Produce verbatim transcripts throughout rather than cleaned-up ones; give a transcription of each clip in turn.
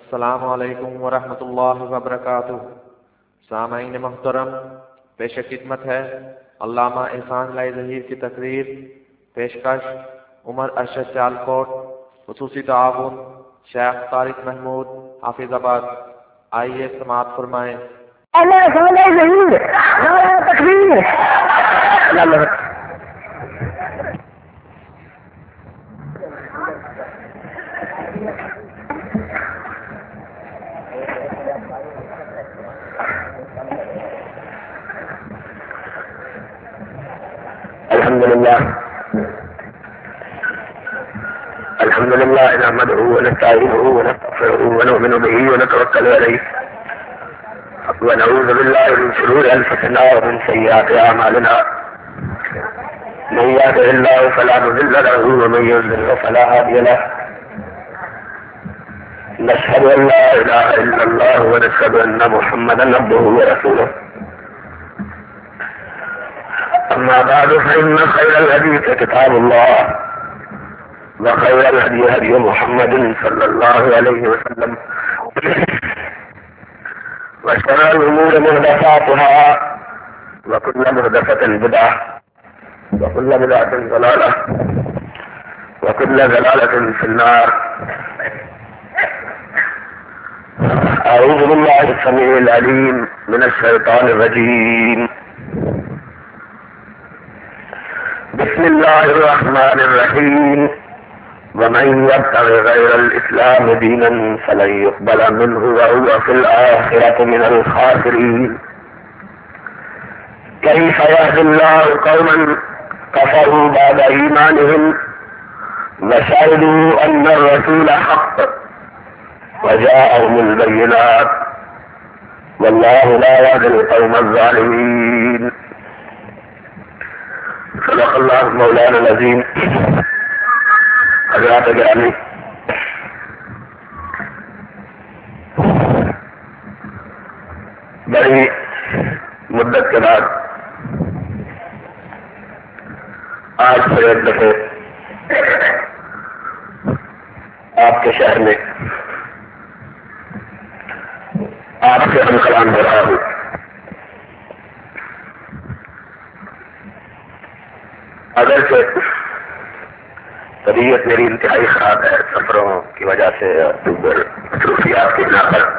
السلام علیکم ورحمۃ اللہ وبرکاتہ۔ سامعین محترم، پیش خدمت ہے علامہ احسان لائی ظہیر کی تقریر۔ پیشکش عمر ارشد سیالکوٹ، خصوصی تعاون شیخ طارق محمود حافظ آباد۔ آئیے سماعت فرمائیں۔ الحمد لله الحمد لله نحمده ونستعينه ونستغفره ونؤمن به ونتوكل عليه ونعوذ بالله من شرور انفسنا ومن سيئات اعمالنا، من يهده الله فلا مضل له ومن يضلل فلا هادي له، نشهد ان لا اله الا الله ونشهد ان محمدا عبده ورسوله. أما بعد فإن خير الحديث كتاب الله، وخير الهدي هدي محمد صلى الله عليه وسلم، وشر الأمور محدثاتها، وكل محدثة بدعة، وكل بدعة ضلالة، وكل ضلالة في النار. أعوذ بالله السميع العليم من الشيطان الرجيم. بسم الله الرحمن الرحيم. ومن يبتغ غير الإسلام دينا فلن يقبل منه وهو في الآخرة من الخاسرين. كيف يهدي الله قوما كفروا بعد إيمانهم وشهدوا أن الرسول حق وجاءهم البينات والله لا يهدي القوم الظالمين. صدق اللہ مولانا العظیم. حضرات گرامی، بڑی مدت کے بعد آج سے ایک دفعہ آپ کے شہر میں آپ سے ہم کلام ہو رہا ہوں. اگرچہ طبیعت میری انتہائی خراب ہے سفروں کی وجہ سے اور دیگر مصروفیات کی بنا پر،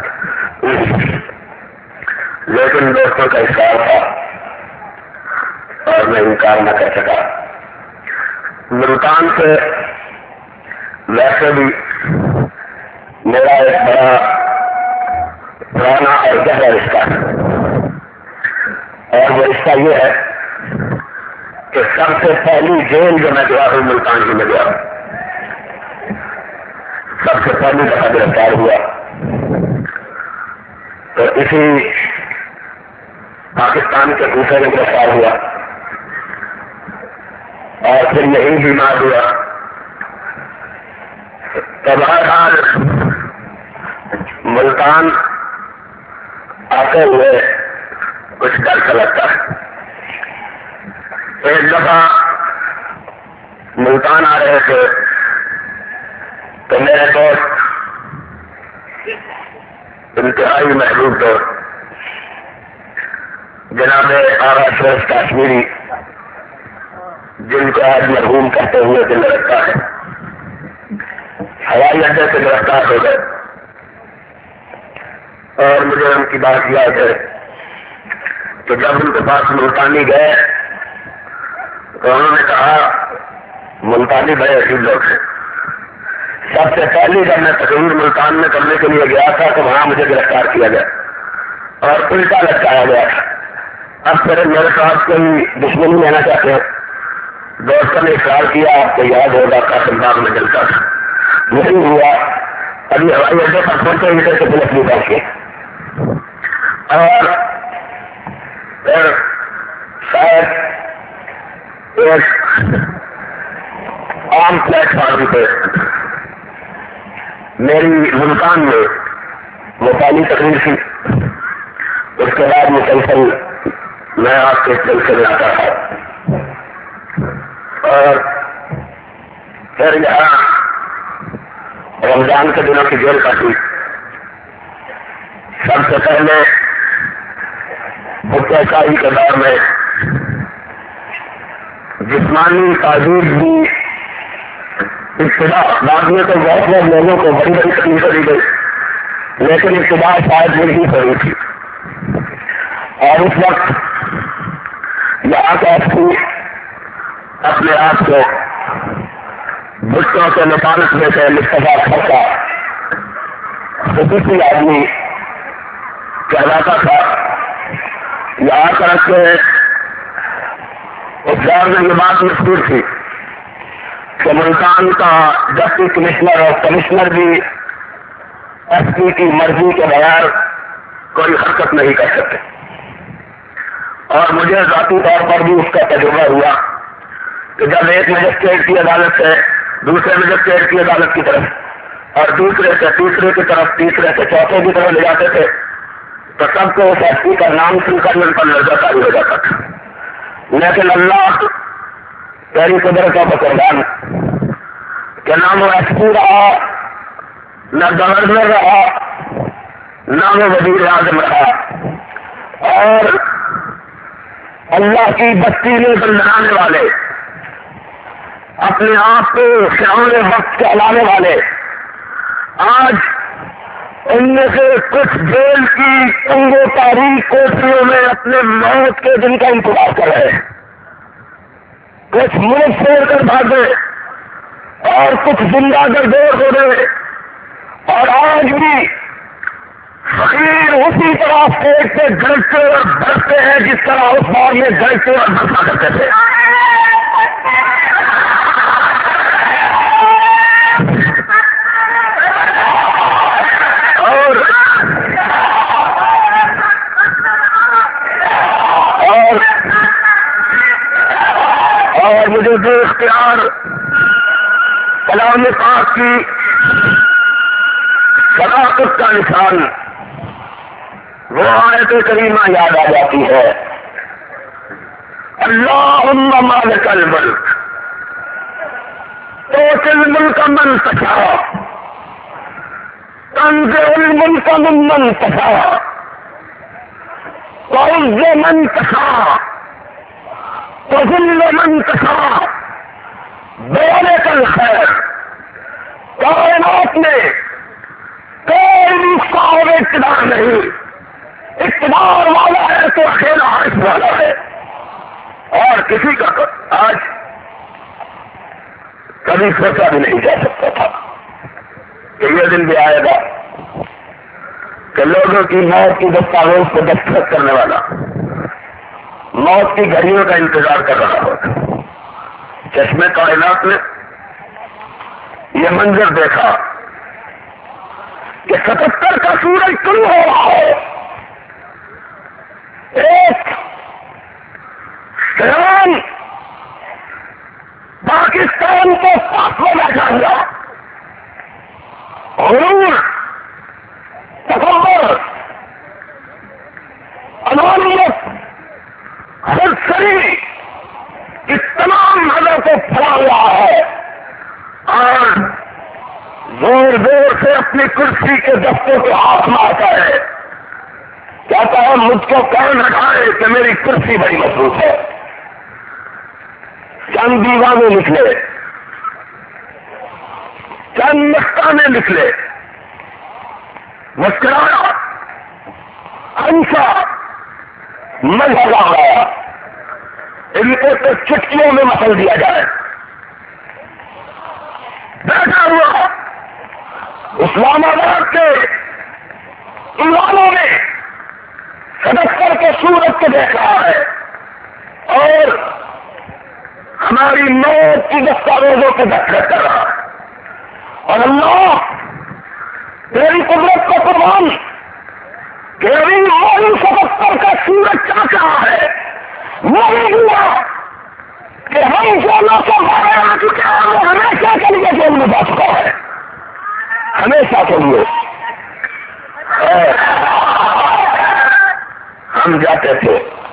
لیکن دوستوں کا اشارہ تھا اور میں انکار نہ کر سکا. ملتان سے ویسے بھی میرا ایک بڑا پرانا اور گہرا رشتہ ہے، اور وہ رشتہ یہ ہے کہ سب سے پہلی جیل جو میں گیا ہوں ملتان ہی میں گیا ہوں. سب سے پہلی دفعہ گرفتار ہوا تو اسی پاکستان کے دوسرے میں گرفتار ہوا، اور پھر یہی بیمار ہوا. تو بہرحال ملتان آتے ہوئے کچھ ڈر کا لگتا ہے. ایک دفعہ ملتان آ رہے تھے تو میرے دوست، انتہائی محبوب دوست جناب آغا اشرف کاشمیری، جن کو آج مرحوم کہتے ہوئے دل رکھا ہے، ہوائی اڈے سے گرفتار ہو گئے. اور مجھے ان کی بات یاد ہے کہ جب ان کے پاس ملتانی گئے تو انہوں نے کہا ملتانی بڑے عجیب لوگ ہیں. سب سے پہلی جب میں تقریر ملتان میں کرنے کے لیے گیا تھا تو وہاں مجھے گرفتار کیا گیا اور الٹا لٹکایا گیا تھا. اب پھر میرے ساتھ کوئی دشمنی لینا چاہتے ہیں. دوستوں نے اقرار کیا، آپ کو یاد ہوگا قاسم باغ میں جلتا تھا، نہیں ہوا. ابھی ہوائی اڈے پر پہنچے ہی سے پولیس بھی پہنچ گئی، اور پھر شاید ایک عام پلیٹ فارم پہ میری ملتان میں وہ پہلی تقریر تھی. اس کے بعد مسلسل میں آپ کے سلسلے آتا تھا، اور پھر یہاں رمضان کے دنوں کی جیل کاٹی سب سے پہلے بھٹو شاہی کے دور میں جسمانی تعزیر بھی ابتدا بعد میں تو بہت بہت لوگوں کو بڑی بڑی تکلیف دی گئی، لیکن ابتدا شاید نہیں پڑی تھی. اور اس وقت یہاں کا اپنے آپ کو بچوں کے مطابق میں سے مصطفیٰ خرچہ خصوصی آدمی کہلاتا تھا. یہاں طرف سے اس دور میں یہ بات مشہور تھی کہ ملتان کا ڈپٹی کمشنر اور کمشنر بھی ایس پی کی مرضی کے بغیر کوئی حرکت نہیں کر سکتے. اور مجھے ذاتی طور پر بھی اس کا تجربہ ہوا کہ جب ایک مجسٹریٹ کی عدالت سے دوسرے مجسٹریٹ کی عدالت کی طرف اور دوسرے سے تیسرے کی طرف تیسرے سے چوتھے کی طرف لے جاتے تھے تو سب کو اس ایس پی کا نام سن کر ان پر لرزہ طاری ہو جاتا تھا. لیکن اللہ تیری قدرتوں کا قربان کہ نہ وہ ایس پی رہا، نہ گورنر رہا، نہ وہ وزیر اعظم رہا، اور اللہ کی بستی میں بندھانے والے، اپنے آپ کو شعور وقت کہلانے والے آج ان میں سے کچھ جیل کی تنگ و تاریخ کوٹریوں میں اپنے موت کے دن کا انتظار کر رہے ہیں. کچھ ملک چھوڑ کر بھاگے اور کچھ زندہ گردور ہو گئے، اور آج بھی فقیر اسی طرح پیٹ سے گرجتے اور بڑھتے ہیں جس طرح اس بار میں گرجتے اور برسا کرتے تھے. اور اور اور مجھے جو اختیار کلام پاک کی صداقت کا نشان وہ آیت کریمہ یاد آ جاتی ہے. اللہم مالک الملک تؤتی الملک من تشاء تنزع الملک ممن تشاء تعز من تشاء تذل من تشاء بیدک الخیر. کائنات میں کوئی بھی صاحب اقتدار نہیں، اقتدار والا ہے تو اکیلا عرش والا ہے. اور کسی کا آج کبھی سوچا بھی نہیں جا سکتا تھا کہ یہ دن بھی آئے گا کہ لوگوں کی موت کی دستاویز کو دستخط کرنے والا موت کی گھڑیوں کا انتظار کر رہا ہوگا. چشمے کائنات میں یہ منظر دیکھا کہ ستہتر کا سورج طلوع ہو رہا ہے. ایک سیان پاکستان کو ساتھ میں بیٹھا ہوا غرور، تکبر، انانیت، خود سری اس تمام نظر کو پھیلا ہوا ہے اور زور زور سے اپنی کرسی کے دفتر کو ہاتھ مارتا ہے. کہتا ہے مجھ کو کون ہٹائے کہ میری کرسی بڑی مضبوط ہے. چند دیوانے نکلے، چند مستانے نکلے، مسکرایا، ہنسا، مزہ آیا. ان کو تو چٹکیوں میں مسل دیا جائے. بیٹھا ہوا اسلام آباد کے ایوانوں میں ستہتر کے سورج کو دیکھ رہا ہے اور ہماری موت کی دستاویزوں کو دستخط کر رہا ہے. اور اللہ تیری قدرت کا قربان کہ ابھی موت ستہتر کا سورج چاہ رہا ہے. وہی ہوا کہ ہم جو نہ سو پائے آ چکے ہیں وہ ہمیشہ کے لیے جیل میں جا چکا ہے، ہمیشہ کے لیے. ہم جاتے تھے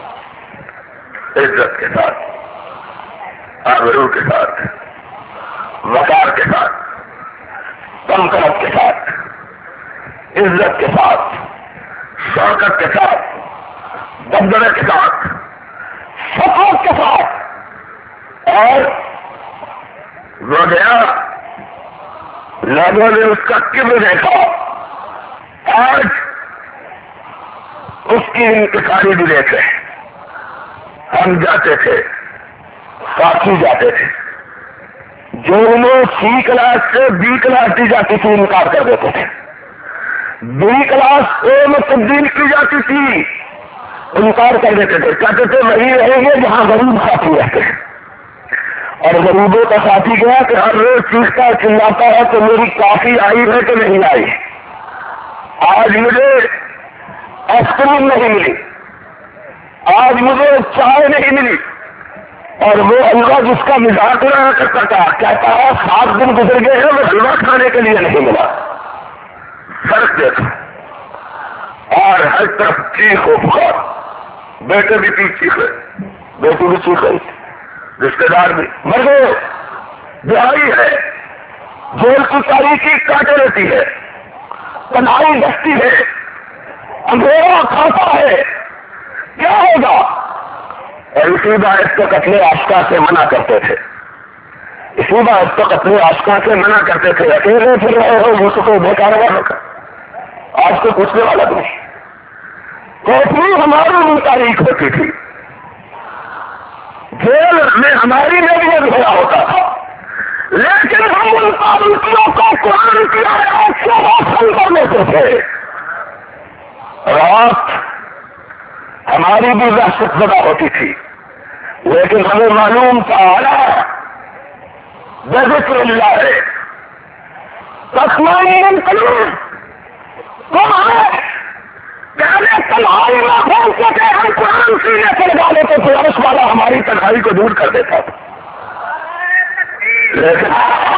عزت کے ساتھ، آبرو کے ساتھ، وقار کے ساتھ، تمکرت کے ساتھ، عزت کے ساتھ، شوکت کے ساتھ، دبدبے کے ساتھ، سفارت کے ساتھ، اور وہ گیا، لوگوں نے اس کا کبر دیکھا، آج اس کی انکساری بھی دیکھے۔ ہم جاتے تھے، ساتھی جاتے تھے، جو انہیں سی کلاس سے بی کلاس دی جاتی تھی انکار کر دیتے تھے، بی کلاس اے میں تبدیل کی جاتی تھی انکار کر دیتے تھے، کہتے تھے وہی رہیں گے جہاں غریب ساتھی رہتے ہیں۔ اور غریبوں کا ساتھی گیا کہ ہر روز چیختا چلاتا ہے کہ میری کافی آئی ہے کہ نہیں آئی، آج مجھے آئس کریم نہیں ملی، آج مجھے چائے نہیں ملی، اور وہ حلوہ جس کا مزاج اڑایا کرتا تھا کہتا ہے سات دن گزر گئے ہیں وہ حلوہ کھانے کے لیے نہیں ملا۔ فرق دیکھو، اور ہر طرف چیخ و پکار، بیٹے بھی تھی چیخے، بیٹی بھی چیخے، رشتے دار بھی مر گئے، دہائی ہے، جیل کی تاریخی کاٹے رہتی ہے، تنہائی دستی ہے، اندھیرا کھاتا ہے، کیا ہوگا؟ اور اسی باعث کو قتل عاشقہ سے منع کرتے تھے، اسی باعث کو قتل عاشقہ سے منع کرتے تھے۔ اکیلے پھر رہے ہو یوسف کو بیکار والوں کا، آج کو پوچھنے والا بھی نہیں، کتنی ہماری بھی تاریخ ہوتی تھی، جیل میں ہماری میں بھی اندھیرا ہوتا تھا، لیکن ہم ان پابندیوں کو قرآن کی آیات سے روشن کر لیتے تھے۔ رات ہماری بھی وحشت زدہ ہوتی تھی، لیکن ہمیں معلوم تھا اعلیٰ بذکر اللہ ہے، تسمعین قلوب کون ہے؟ پہلے تنہائی میں پہنچتے تھے، ہم قرآن سینے سے لگا لیتے تھے، عرش والا ہماری تنہائی کو دور کر دیتا تھا۔ لیکن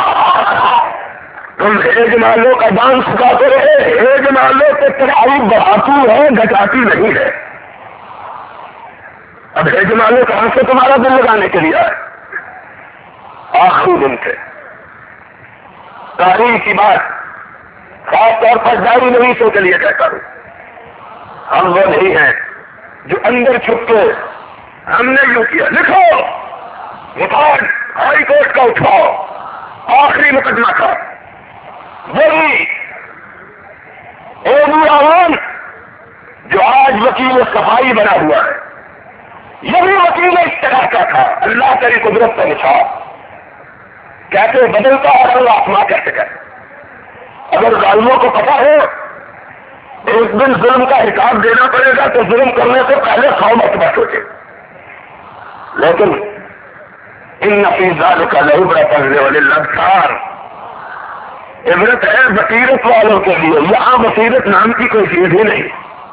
تم ایک مالوں کا ڈانس سکھاتے رہے، ایک مالوں کی تنہائی بڑھاتی ہے گھٹاتی نہیں ہے۔ اب ایک مالوں کہاں سے تمہارا دل لگانے کے لیے آئے؟ آخری دن تھے، تاریخ کی بات خاص طور پر جاری نہیں سو کے لیے کہتا ہوں، ہم وہ نہیں ہیں جو اندر چھپ کے ہم نے یوں کیا، لکھو ریکارڈ ہائی کورٹ کا اٹھاؤ، آخری مقدمہ تھا، وہی ایبو عوام جو آج وکیل صفائی بنا ہوا ہے، یہی وکیل اشتراک کا تھا۔ اللہ تیری قدرت کا نشان، کیسے بدلتا اور اللہ آسما کیسے کہتے۔ اگر ظالموں کو پتا ہو ایک دن ظلم کا حساب دینا پڑے گا تو ظلم کرنے سے پہلے سو مرتبہ سوچے، لیکن ان نفیزات کا لعبرۃ للابصار، عبرت ہے بصیرت والوں کے لیے، یہاں بصیرت نام کی کوئی چیز ہی نہیں۔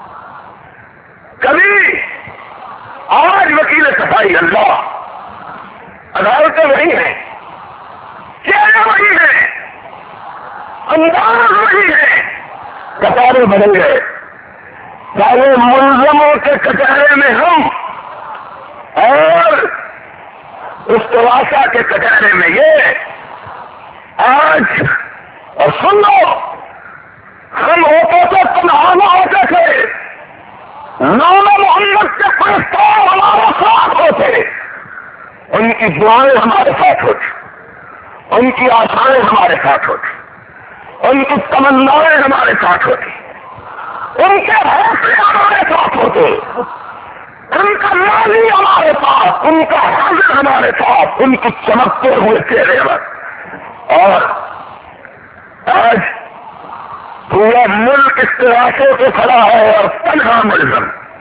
کبھی آج وکیل صفائی اللہ، عدالتیں وہی ہیں، چہرے وہی ہیں، انداز وہی ہے، کٹارے بدل گئے۔ پہلے ملزموں کے کٹارے میں ہم، اور استواسا کے کٹارے میں یہ۔ آج اور سن لو، ہم ہوتے تھے تنہا ہوتے تھے، نام محمد کے پرستار ہمارے ساتھ ہوتے، ان کی دعائیں ہمارے ساتھ ہوتی، ان کی آشائیں ہمارے ساتھ ہوتی، ان کی تمنائیں ہمارے ساتھ ہوتی، ان کے حوصلے ہمارے ساتھ ہوتے، ان کا مالی ہمارے ساتھ، ان کا حاضر ہمارے ساتھ، ان کی چمکتے ہوئے چہرے پر۔ اور آج پورا ملک اس تراشے سے کھڑا ہے اور تنہا ملزم،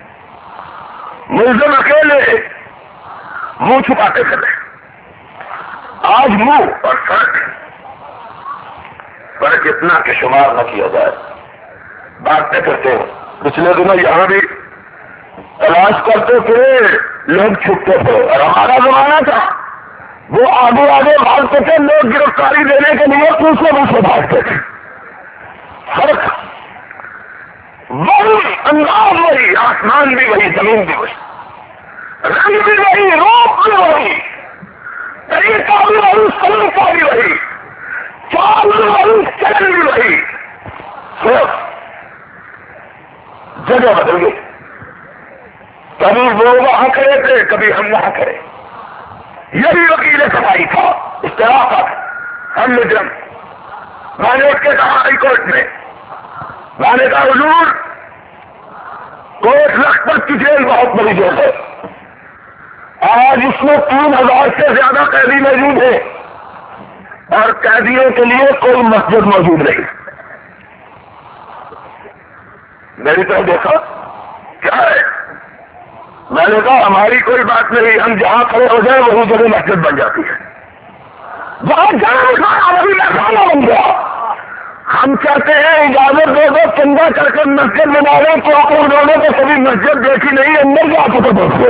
ملزم اکیلے منہ چھپاتے چلے۔ آج منہ اور فرق فرق اتنا کہ شمار نہ کیا جائے، باتیں کرتے ہیں۔ پچھلے دنوں یہاں بھی تلاش کرتے تھے، لوگ چھپتے تھے، اور ہمارا زمانہ تھا وہ آگے آگے بھاگتے تھے، لوگ گرفتاری دینے کے لیے پیچھے پیچھے بھاگتے تھے۔ فرق وہی، انداز وہی، آسمان بھی وہی، زمین بھی وہی، رنگ بھی وہی، روپ بھی وہی، طریقہ بھی وہی، سلیقہ بھی وہی، چال بھی وہی، چلن بھی وہی، صرف جگہ بدل گئی. کبھی وہ وہاں کھڑے تھے, کبھی ہم وہاں کھڑے. یہی وکیل صفائی تھا, اشتراک تھا. ہم نے جب میں نے اس کے کہا ہائی کورٹ میں, میں نے کہا حضور کوٹ لکھپت کی جیل بہت بڑی جیل ہے, آج اس میں تین ہزار سے زیادہ قیدی موجود ہیں اور قیدیوں کے لیے کوئی مسجد موجود نہیں. میری طرف دیکھا, کیا ہے؟ میں نے کہا ہماری کوئی بات نہیں, ہم جہاں کھڑے ہو جائیں وہی جگہ مسجد بن جاتی ہے. جہاں جہاں کھانا وہی میخانہ بن گیا. ہم چاہتے ہیں اجازت دے دو چندہ کر کے مسجد بنا لیں, تو آپ انہوں نے تو کبھی مسجد دیکھی نہیں, اندر جا کے تو دیکھو.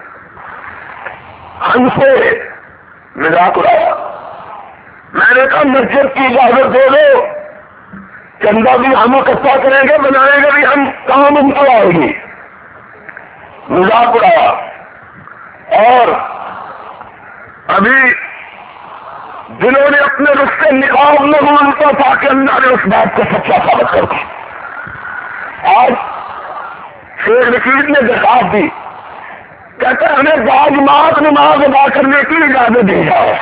ہم سے مذاق اڑایا. میں نے کہا مسجد کی اجازت دے دو, چندہ بھی ہم اکٹھا کریں گے, بنائیں گے بھی ہم, کام ان کو آئے گی. مذاق اڑایا. اور ابھی جنہوں نے اپنے رخ سے نقاب میں مانتا تھا کہ اللہ نے اس بات کو سچا ثابت کر دیا. آج شیخ رشید نے درخواست دی, کہتے ہیں ہمیں باجماعت نماز ادا کرنے کی اجازت دی جائے.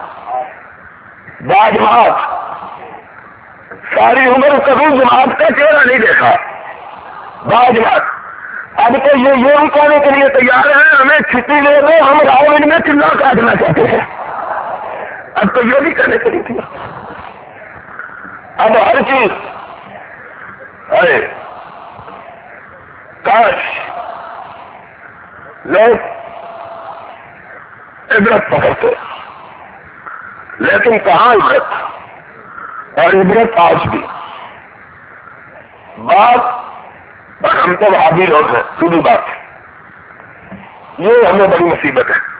باجماعت ساری عمر کبھی جماعت کا چہرہ نہیں دیکھا. باجماعت اب تو یہ یہ بھی کہنے کے لیے تیار ہے ہمیں چھٹی لے دو, ہم راؤنڈ میں چلا کاٹنا چاہتے ہیں. اب تو یہ بھی کرنے کے لیے تھا. اب ہر چیز ارے کاش لوگ عبرت پکڑتے, لیکن کہاں عبرت, اور عبرت آج بھی بات, اور ہم تو وہابی لوگ ہیں, سیدھی بات, یہ ہمیں بڑی مصیبت ہے.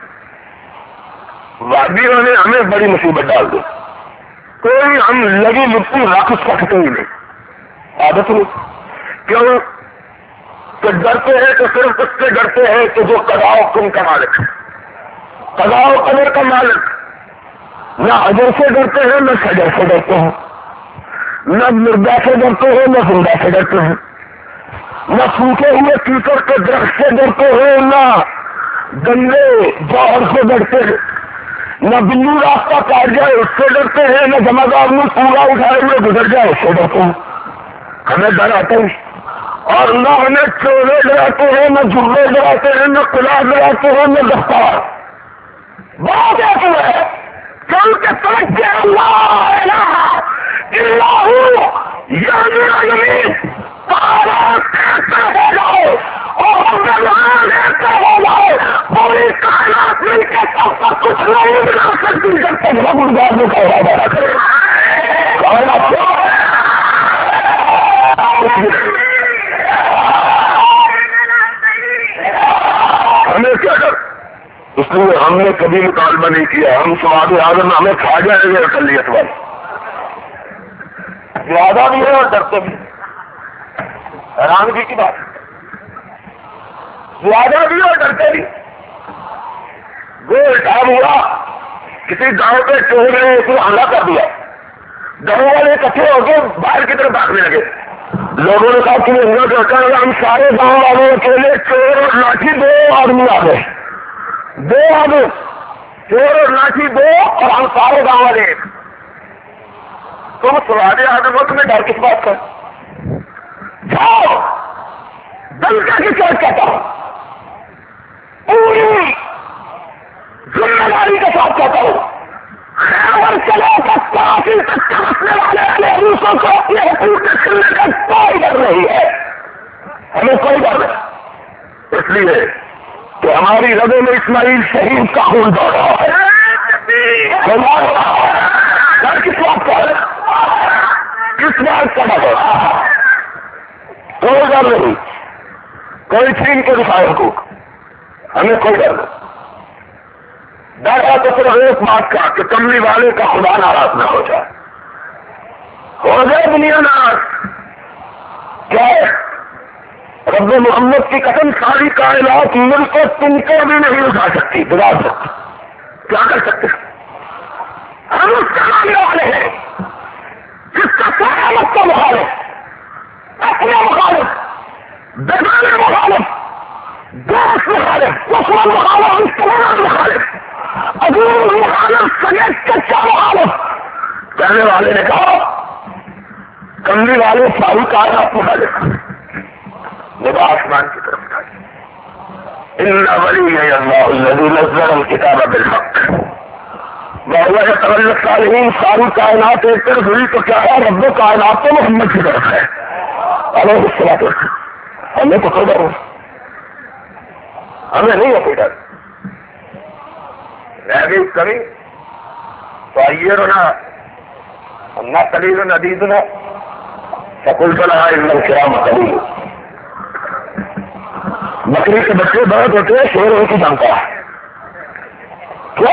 وادیوں نے ہمیں بڑی مصیبت ڈال دی. کوئی ہم لگی لپٹی واپس رکھتے ہی نہیں, عادت نہیں. کیوں کہ ڈرتے ہیں تو صرف اس سے ڈرتے ہیں کہ جو قضاء کن کا مالک ہے, قضاء و قدر کا مالک. نہ اجر سے ڈرتے ہیں, نہ شجر سے ڈرتے ہیں, نہ مردہ سے ڈرتے ہیں, نہ زندہ سے ڈرتے ہیں, نہ سوکھے ہوئے کیچڑ کے درخت سے ڈرتے ہیں, نہ گندے جوہر سے ڈرتے ہیں, نہ بلی راستہ کاٹ جائے اس سے ڈرتے ہیں, نہ جمعدار میں پورا اٹھائے ہوئے گزر جائے اس سے ڈرتے ہیں. ہمیں ڈر آتے ہیں, اور نہ ہمیں چورے ڈراتے ہیں, نہ جھرے ڈراتے ہیں, نہ قلعہ ڈراتے ہیں, نہ دفتار. بات ایسی ہے کیونکہ توجہ اللہ الہ الا ہو یا زمین پارا کیسا ہو جائے اور رحمان ایسا ہو جائے, پوری کائنات مل کے سب کا کچھ نہیں بنا سکتی جب تک رب الگارنے کا ارادہ نہ کرے. ہمیں کیا کر, اس لیے ہم نے کبھی مطالبہ نہیں کیا. ہم سواد اعظم ہمیں کھا جائیں گے اقلیت والے, زیادہ بھی ہے اور ڈرتے بھی. حیرانگی کی بات, زیادہ بھی اور ڈرتے بھی. وہ الٹام ہوا, کسی گاؤں پہ چور نے اس کو حملہ کر دیا, گاؤں والے اکٹھے ہو کے باہر کی طرف بھاگنے لگے. لوگوں نے کہا کہ ہم سارے گاؤں والوں کے لیے چور اور لاٹھی دو آدمی آ گئے, دو آدمی چور اور لاٹھی دو, اور ہم سارے گاؤں والے ایک. تم سواد آدم ہو, تمہیں ڈر کس بات کا؟ جاؤ دمکا کی چوٹ کہتا ہوں, پوری ذمہ داری کے ساتھ کہتا ہوں, خیبر چلے تک کافی تک پہنچنے والے والے روسوں کو اپنے حقوق چھیننے کا کوئی ڈر نہیں ہے. ہمیں کوئی ڈر نہیں, اس لیے کہ ہماری رگوں میں اسماعیل شہید کا خون دوڑ رہا ہے. ڈر کس بات کا ہے, کس بات کا ڈر ہے؟ کوئی ڈر نہیں, کوئی چھین کے دکھائے حقوق, ہمیں کوئی ڈر نہیں. ڈر ہے تو صرف ایک بات کا کہ کملی والے کا خدا ناراض نہ ہو جائے, ہو جائے دنیا ناراض. کیا ہے رب محمد کی قسم, ساری کائنات مل کو تم کو بھی نہیں اٹھا سکتی, بگاڑ سکتی. کیا کر سکتے ہم؟ اس کا ماننے والے ہیں جس کا سارا مت کا مخالف, اپنا مخالف بیگان مخالف، دوست مخالف، دشمن مخالف، استعمال مخالف، عدو مخالف، سگے کچا مخالف. کہنے والے نے کہا کملی والے ساری کائنات مخالف. نگاہ آسمان کی طرف تھا. ان ولی اللہ الذی نزل الکتاب بالحق وهو يتولى الصالحین. ساری کائنات ایک طرف ہوئی تو کیا ہے؟ رب کائنات تو محمد کی طرف ہے علیہ الصلوۃ والسلام. ہمیں تو کوئی ڈر ہمیں نہیں ہے کوئی ڈر. رہ گئی کمی تو آئیے رونا نہ قلیل ندیدنا فقلت لها ان الكرام قلیل. بکری کے بچے بہت ہوتے ہیں، شیر ان کی جانتا ہے. کیا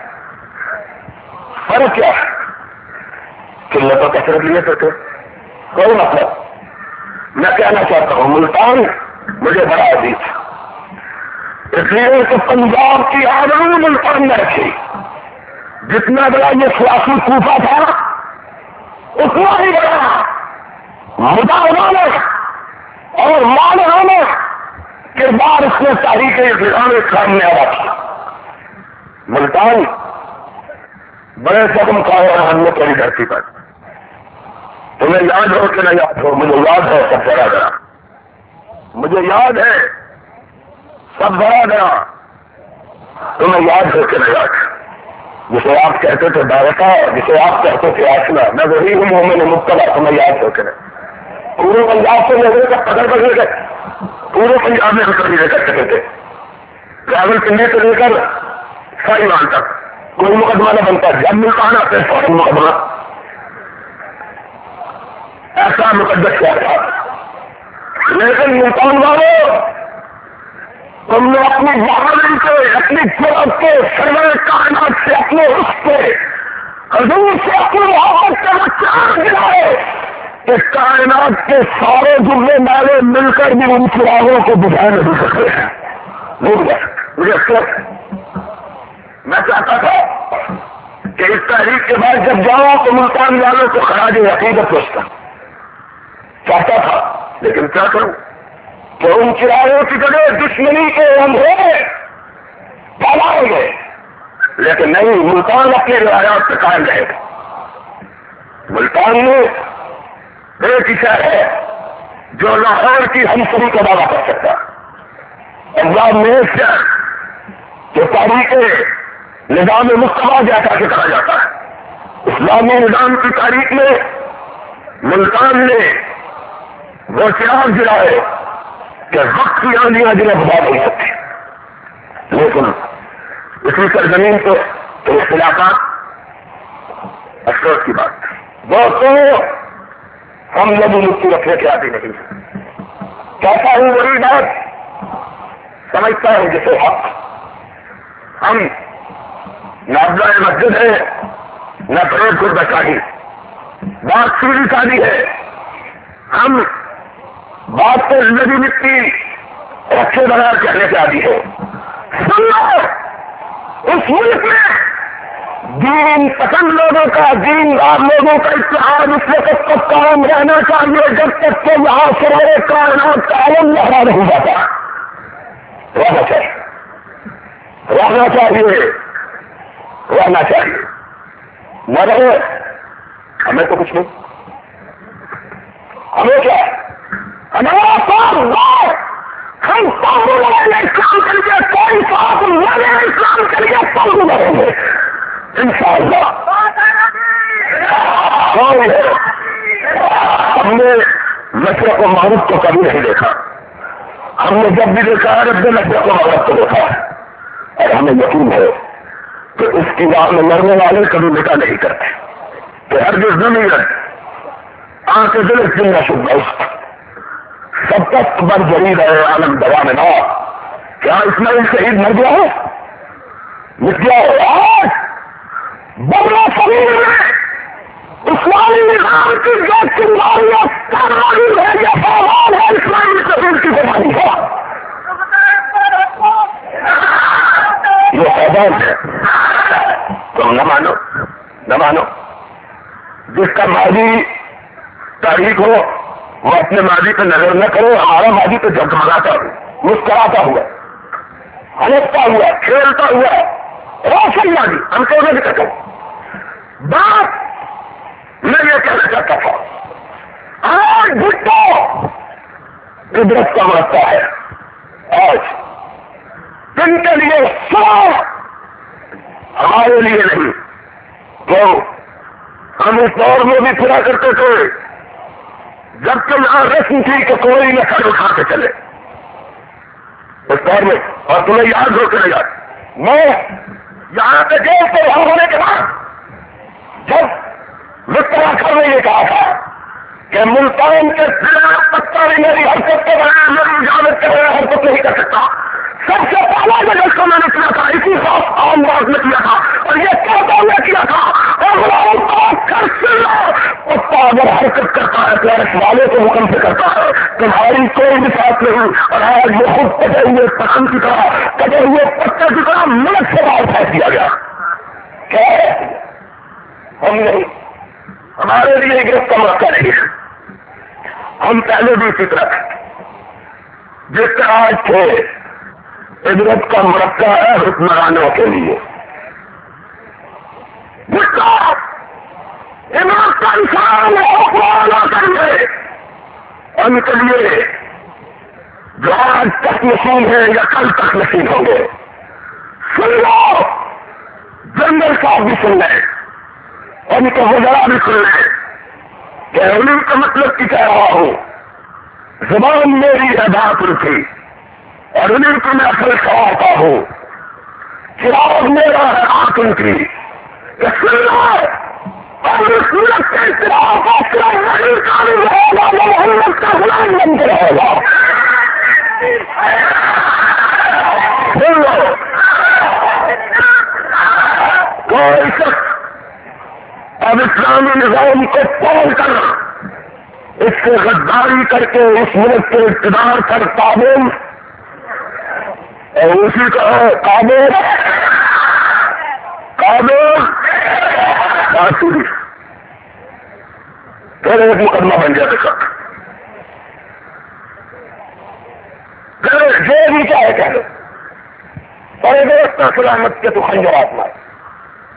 فرق کیا ہے؟ قلت و کثرت لیے تو کوئی مطلب. میں کہنا چاہتا ہوں ملتان مجھے بڑا عزیز ہے، اس لیے کہ پنجاب کی آبرو ملتان میں رکھی. جتنا بڑا یہ سیاسی کوفہ تھا اتنا ہی بڑا مداحوں نے اور مانعوں نے کردار اس نے تاریخ اسلام اسلام میں ادا کیا. ملتان بڑے قدم کھائے ہیں ہم نے تیری دھرتی پر. تمہیں یاد ہو کہ نہ یاد ہو؟ مجھے یاد ہے سب ذرا ذرا مجھے یاد ہے سب ذرا ذرا تمہیں یاد ہو کہ نہ یاد. جسے آپ کہتے تھے دعوتا، جسے آپ کہتے تھے آسنا، میں وہی ہوں مومن مبتلا. تمہیں یاد ہو کہ نہیں؟ پورے پنجاب سے لوگوں کا قدر کرنے کے پورے پنجاب میں قدر لے کر سکتے تھے. راول پنڈی سے لے کر سائیوان تک کوئی مقدمہ نہ بنتا. جب ملتان آتے فوراً مقدمہ. ایسا مقدس کیا تھا. لیکن ملتان والوں تم نے اپنی بہادری سے، اپنی جرأت سے، سرور کائنات سے، اپنے رخ سے، حضور سے اپنی محبت سے وہ چار دلائے کہ کائنات کے سارے جملے نالے مل کر بھی ان چراغوں کو بجھا نہیں سکتے ہیں. نہیں بجھا سکتے. مجھے افسوس ہے. میں چاہتا تھا کہ اس تحریک کے بعد جب جاؤں تو ملتان والوں کو خراج عقیدت پوچھتا چاہتا تھا، لیکن کیا کروں کہ ان چراغوں کی جگہ دشمنی کے اندھیرے پھیلائیں گے. لیکن نہیں، ملتان اپنی روایات سے قائم رہے گا. ملتان میں ایک ہی شہر ہے جو لاہور کی ہمسری کا دعویٰ کر سکتا. پنجاب میں ایک شہر جو تاریخ نظام مصطفیٰ جیسا کہ کہا جاتا ہے. اسلامی نظام کی تاریخ میں ملتان نے وہ چراغ جلائے کہ وقت کی آندیاں جنہیں بتا نہیں سکتی. لیکن اسی سرزمین کو تو اختلافات افسوس کی بات. دوستوں ہم لوگ مٹی رکھنے کے عادی نہیں. کہتا ہوں وہی بات سمجھتا ہوں جسے حق. ہم نہ افضل مسجد ہے نہ فروغ خود بچانی. بات سیدھی سادی ہے. ہم بات کو زندگی مٹی رکھے بغیر کہنے کے عادی ہے. سن لو اس ملک میں دین پسند لوگوں کا، دین دار لوگوں کا اتحاد اس وقت تک قائم رہنا چاہیے جب تک کہ یہاں سرائے کائنات کا عالم لہرا نہیں جاتا. رہنا چاہیے رہنا چاہیے رہنا چاہیے نہ رہے ہمیں تو کچھ نہیں. ہمیں کیا ہمارا کام ہم پاگل لڑیں گے اسلام کے لیے. کوئی پاگل لڑے اسلام کے لیے پاگل لڑیں گے انشاءاللہ. ہم نے مشرق و مغرب کو کبھی نہیں دیکھا. ہم نے جب بھی دیکھا ہے رب مشرق و مغرب کو دیکھا ہے اور ہمیں یقین ہے کہ اس کی راہ میں لڑنے والے کبھی مٹا نہیں کرتے. کہ ہر جو زمین آنکھ دل سننا شدہ سب تک بر جری رہے عالم دوا میں نہ. کیا اسماعیل شہید مر گیا ہے؟ مٹ گیا ہے؟ آج بڑا شریر میں اسلامی نظام کی جو چنگاریاں کاروائی ہے یا سامان ہے اسلامی شہید کی بیماری کا یہ سامان ہے. تم نہ مانو نہ مانو. جس کا ماضی تاریخ ہو وہ اپنے ماضی پہ نظر نہ کرو، ہمارا ماضی تو جگمگاتا ہوا، مسکراتا ہوا، ہنستا ہوا، کھیلتا ہوا، روشن ماضی ہم کو نہیں کہتے۔ بات میں یہ کہنا چاہتا تھا، آج بھٹو عبرت کا مرتا ہے، آج جن کے لیے سو ہمارے لیے نہیں، تو ہم اس دور میں بھی پورا کرتے تھے جب کہ یہاں رسم تھی کہ کوئی نہ سر اٹھا کے چلے اس دور میں، اور تمہیں یاد ہو کے یاد میں یہاں پہ جیل سے رہا ہونے کے بعد جب مستر نے یہ کہا تھا کہ ملتان کے ضلع پتہ بھی میری حرکت کے بغیر میری اجازت کے بغیر حرکت نہیں کر سکتا، سب سے پہلا جگہ کو میں نے کیا تھا اسی خاص عام بات میں کیا تھا، اور یہ کہتا ہوا کیا تھا، کتا اگر حرکت کرتا ہے تو اس والے کو حکم سے کرتا ہے، تمہاری کوئی بھی ساتھ نہیں، اور آج یہ خود کٹے ہوئے پسند کی طرح کٹے ہوئے پتے کی طرح ملک سے باہر پھینک دیا گیا۔ کیا ہے ہم نہیں، ہمارے لیے گرفت کا موقع نہیں ہے، ہم پہلے بھی اسی طرح جس طرح آج تھے عبرت کا مرکہ ہے حکمرانوں کے لیے، جس کا عبرت کا انسان حکمرانوں کے لیے، ان کے لیے جو آج تک نشین ہے یا کل تک نشین ہوں گے، سن لو، جنرل صاحب بھی سن لیں، ان کے وزراء بھی سن لیں کہ انہیں کا مطلب کی کہہ رہا ہوں، زبان میری ہے بات ان کی، اور انہیں کو میں اصل سوارتا ہوں، چراغ میرا ہے آنکھ ان کی، کہ سن لو اور اس ملک کے چراغ کا چراغ نہیں کاری رہے گا، وہ محمد کا غلام بن کے رہے گا۔ سن لو، کوئی شخص اب اسلامی نظام کو توڑ کر اس سے غداری کر کے اس ملک کے اقتدار پر قابل اور اسی کا قابل قابل باقی پھر ایک مقدمہ بن جائے سب، جو بھی چاہے کہہ لو، اور ایک سلامت کے تو خنجرات مار